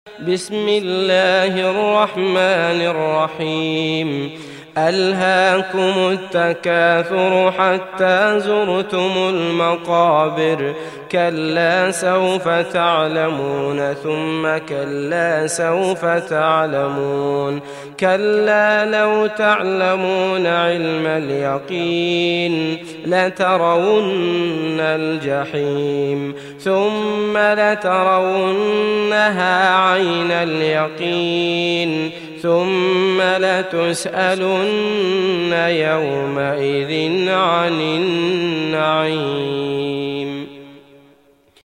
بسم الله الرحمن الرحيم. ألهاكم التكاثر حتى زرتم المقابر، كلا سوف تعلمون ثم كلا سوف تعلمون، كلا لو تعلمون علم اليقين لترون الجحيم ثم لترونها عين اليقين ثم لتسألن يومئذ عن النعيم.